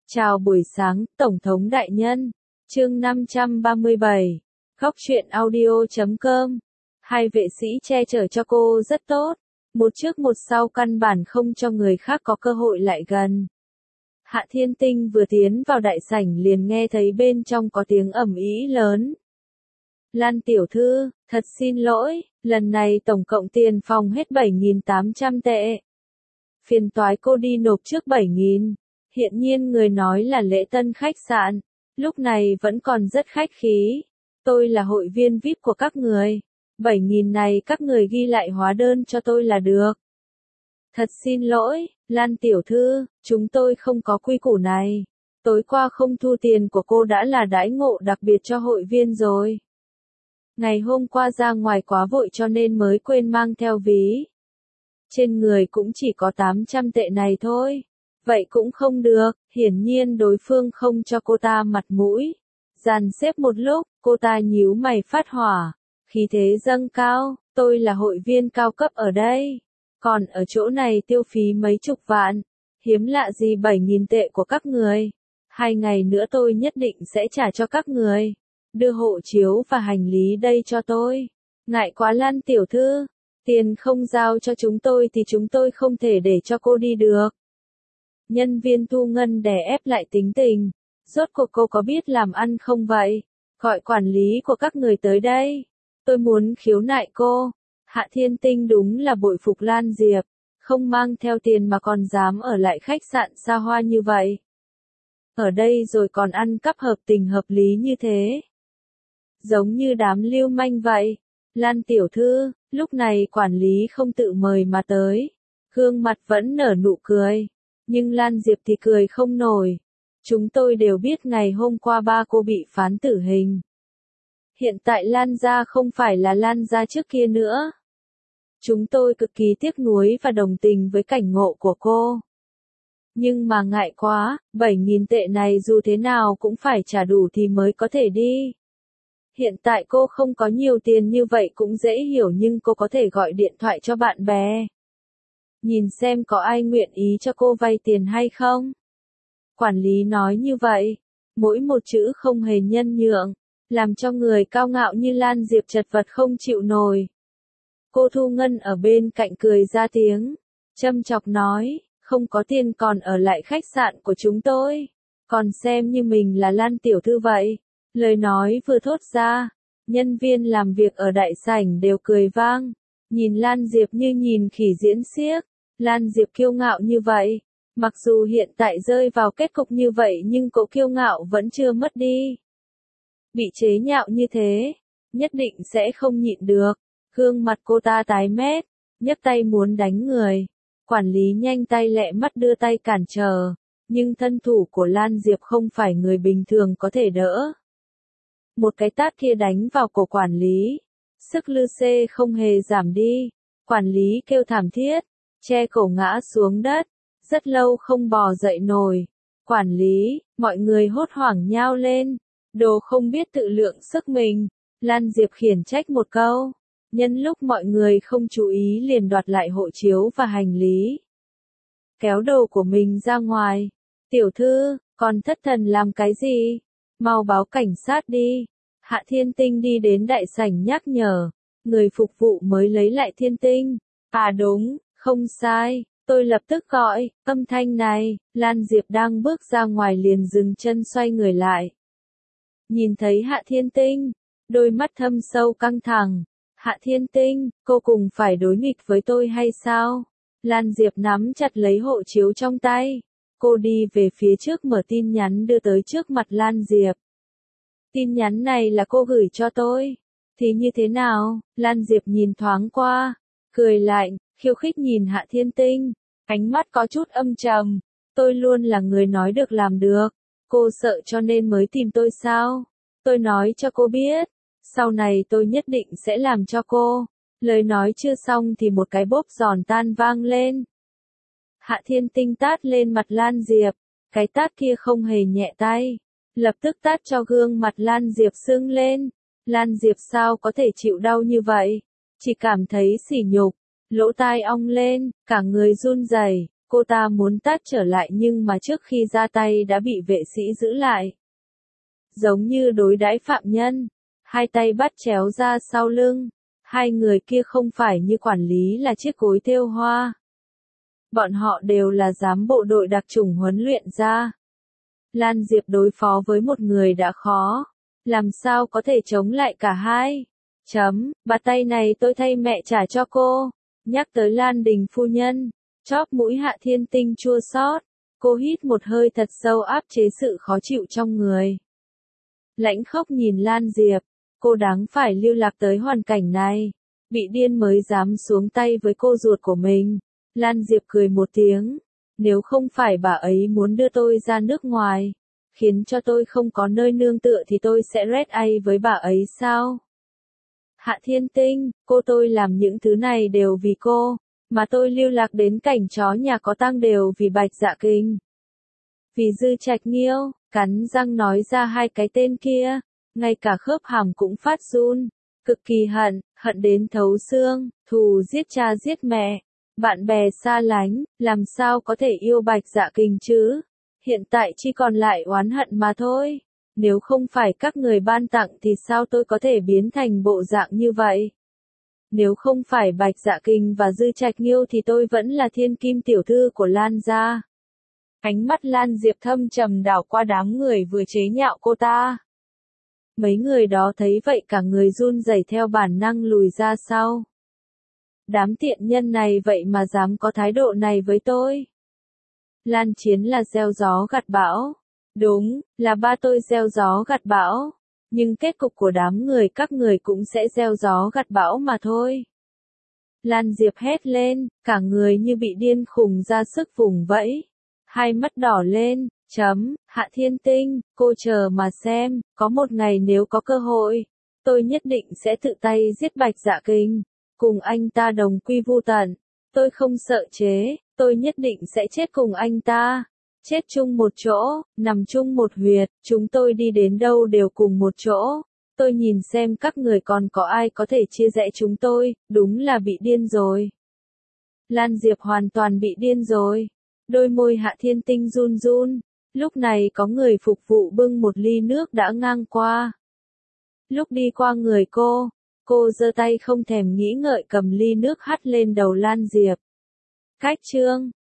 Chào buổi sáng, Tổng thống đại nhân. Chương 537. Góc truyện audio.com. Hai vệ sĩ che chở cho cô rất tốt. Một trước một sau căn bản không cho người khác có cơ hội lại gần. Hạ Thiên Tinh vừa tiến vào đại sảnh liền nghe thấy bên trong có tiếng ầm ĩ lớn. Lan tiểu thư, thật xin lỗi, lần này tổng cộng tiền phòng hết 7.800 tệ. Phiền toái cô đi nộp trước 7.000. Hiện nhiên người nói là lễ tân khách sạn, lúc này vẫn còn rất khách khí. Tôi là hội viên VIP của các người. 7.000 này các người ghi lại hóa đơn cho tôi là được. Thật xin lỗi, Lan tiểu thư, chúng tôi không có quy củ này. Tối qua không thu tiền của cô đã là đãi ngộ đặc biệt cho hội viên rồi. Ngày hôm qua ra ngoài quá vội cho nên mới quên mang theo ví. Trên người cũng chỉ có 800 tệ này thôi. Vậy cũng không được, hiển nhiên đối phương không cho cô ta mặt mũi. Dàn xếp một lúc, cô ta nhíu mày phát hỏa. Khí thế dâng cao, tôi là hội viên cao cấp ở đây. Còn ở chỗ này tiêu phí mấy chục vạn. Hiếm lạ gì 7.000 tệ của các người. 2 ngày nữa tôi nhất định sẽ trả cho các người. Đưa hộ chiếu và hành lý đây cho tôi. Ngại quá Lan tiểu thư. Tiền không giao cho chúng tôi thì chúng tôi không thể để cho cô đi được. Nhân viên thu ngân đè ép lại tính tình. Rốt cuộc cô có biết làm ăn không vậy? Gọi quản lý của các người tới đây. Tôi muốn khiếu nại cô. Hạ Thiên Tinh đúng là bội phục Lan Diệp. Không mang theo tiền mà còn dám ở lại khách sạn xa hoa như vậy. Ở đây rồi còn ăn cắp hợp tình hợp lý như thế. Giống như đám lưu manh vậy. Lan tiểu thư, lúc này quản lý không tự mời mà tới. Gương mặt vẫn nở nụ cười. Nhưng Lan Diệp thì cười không nổi. Chúng tôi đều biết ngày hôm qua ba cô bị phán tử hình. Hiện tại Lan gia không phải là Lan gia trước kia nữa. Chúng tôi cực kỳ tiếc nuối và đồng tình với cảnh ngộ của cô. Nhưng mà ngại quá, 7.000 tệ này dù thế nào cũng phải trả đủ thì mới có thể đi. Hiện tại cô không có nhiều tiền như vậy cũng dễ hiểu nhưng cô có thể gọi điện thoại cho bạn bè. Nhìn xem có ai nguyện ý cho cô vay tiền hay không? Quản lý nói như vậy, mỗi một chữ không hề nhân nhượng, làm cho người cao ngạo như Lan Diệp chật vật không chịu nổi. Cô thu ngân ở bên cạnh cười ra tiếng, châm chọc nói, không có tiền còn ở lại khách sạn của chúng tôi, còn xem như mình là Lan tiểu thư vậy. Lời nói vừa thốt ra, nhân viên làm việc ở đại sảnh đều cười vang, nhìn Lan Diệp như nhìn khỉ diễn xiếc. Lan Diệp kiêu ngạo như vậy, mặc dù hiện tại rơi vào kết cục như vậy nhưng cô kiêu ngạo vẫn chưa mất đi. Bị chế nhạo như thế, nhất định sẽ không nhịn được. Gương mặt cô ta tái mét, nhấc tay muốn đánh người. Quản lý nhanh tay lẹ mắt đưa tay cản trở, nhưng thân thủ của Lan Diệp không phải người bình thường có thể đỡ. Một cái tát kia đánh vào cổ quản lý, sức lư xê không hề giảm đi. Quản lý kêu thảm thiết, che cổ ngã xuống đất, rất lâu không bò dậy nổi. Quản lý, mọi người hốt hoảng nhao lên, đồ không biết tự lượng sức mình. Lan Diệp khiển trách một câu, nhân lúc mọi người không chú ý liền đoạt lại hộ chiếu và hành lý. Kéo đồ của mình ra ngoài, tiểu thư, còn thất thần làm cái gì? Mau báo cảnh sát đi. Hạ Thiên Tinh đi đến đại sảnh nhắc nhở, người phục vụ mới lấy lại Thiên Tinh. À đúng. Không sai, tôi lập tức gọi, âm thanh này, Lan Diệp đang bước ra ngoài liền dừng chân xoay người lại. Nhìn thấy Hạ Thiên Tinh, đôi mắt thâm sâu căng thẳng. Hạ Thiên Tinh, cô cùng phải đối nghịch với tôi hay sao? Lan Diệp nắm chặt lấy hộ chiếu trong tay. Cô đi về phía trước mở tin nhắn đưa tới trước mặt Lan Diệp. Tin nhắn này là cô gửi cho tôi. Thì như thế nào? Lan Diệp nhìn thoáng qua, cười lạnh. Khiêu khích nhìn Hạ Thiên Tinh, ánh mắt có chút âm trầm. Tôi luôn là người nói được làm được. Cô sợ cho nên mới tìm tôi sao? Tôi nói cho cô biết, sau này tôi nhất định sẽ làm cho cô. Lời nói chưa xong thì một cái bốp giòn tan vang lên. Hạ Thiên Tinh tát lên mặt Lan Diệp, cái tát kia không hề nhẹ tay, lập tức tát cho gương mặt Lan Diệp sưng lên. Lan Diệp sao có thể chịu đau như vậy? Chỉ cảm thấy sỉ nhục. Lỗ tai ong lên, cả người run rẩy, Cô ta muốn tát trở lại nhưng mà trước khi ra tay đã bị vệ sĩ giữ lại. Giống như đối đãi phạm nhân, hai tay bắt chéo ra sau lưng. Hai người kia không phải như quản lý là chiếc gối thêu hoa. Bọn họ đều là giám bộ đội đặc chủng huấn luyện ra. Lan Diệp đối phó với một người đã khó, làm sao có thể chống lại cả hai. Bà tay này tôi thay mẹ trả cho cô. Nhắc tới Lan Đình phu nhân, chóp mũi Hạ Thiên Tinh chua xót. Cô hít một hơi thật sâu áp chế sự khó chịu trong người. Lãnh Khốc nhìn Lan Diệp, cô đáng phải lưu lạc tới hoàn cảnh này, bị điên mới dám xuống tay với cô ruột của mình. Lan Diệp cười một tiếng, nếu không phải bà ấy muốn đưa tôi ra nước ngoài, khiến cho tôi không có nơi nương tựa thì tôi sẽ red ai với bà ấy sao? Hạ Thiên Tinh, tôi làm những thứ này đều vì cô, mà tôi lưu lạc đến cảnh chó nhà có tang đều vì Bạch Dạ Kình. Vì Dư Trạch Nghiêu, cắn răng nói ra hai cái tên kia, ngay cả khớp hàm cũng phát run, cực kỳ hận đến thấu xương, thù giết cha giết mẹ, bạn bè xa lánh, làm sao có thể yêu Bạch Dạ Kình chứ? Hiện tại chỉ còn lại oán hận mà thôi. Nếu không phải các người ban tặng thì sao tôi có thể biến thành bộ dạng như vậy? Nếu không phải Bạch Dạ Kình và Dư Trạch Nghiêu thì tôi vẫn là thiên kim tiểu thư của Lan gia. Ánh mắt Lan Diệp thâm trầm đảo qua đám người vừa chế nhạo cô ta. Mấy người đó thấy vậy cả người run rẩy theo bản năng lùi ra sau. Đám tiện nhân này vậy mà dám có thái độ này với tôi. Lan Chiến là gieo gió gặt bão. Đúng, là ba tôi gieo gió gặt bão. Nhưng kết cục của đám người các người cũng sẽ gieo gió gặt bão mà thôi. Lan Diệp hét lên, cả người như bị điên khùng ra sức vùng vẫy. Hai mắt đỏ lên, Hạ Thiên Tinh, cô chờ mà xem, có một ngày nếu có cơ hội, tôi nhất định sẽ tự tay giết Bạch Dạ Kình, cùng anh ta đồng quy vu tận. Tôi không sợ chế, tôi nhất định sẽ chết cùng anh ta. Chết chung một chỗ, nằm chung một huyệt, chúng tôi đi đến đâu đều cùng một chỗ. Tôi nhìn xem các người còn có ai có thể chia rẽ chúng tôi, đúng là bị điên rồi. Lan Diệp hoàn toàn bị điên rồi. Đôi môi Hạ Thiên Tinh run run. Lúc này có người phục vụ bưng một ly nước đã ngang qua. Lúc đi qua người cô giơ tay không thèm nghĩ ngợi cầm ly nước hắt lên đầu Lan Diệp. Cách chương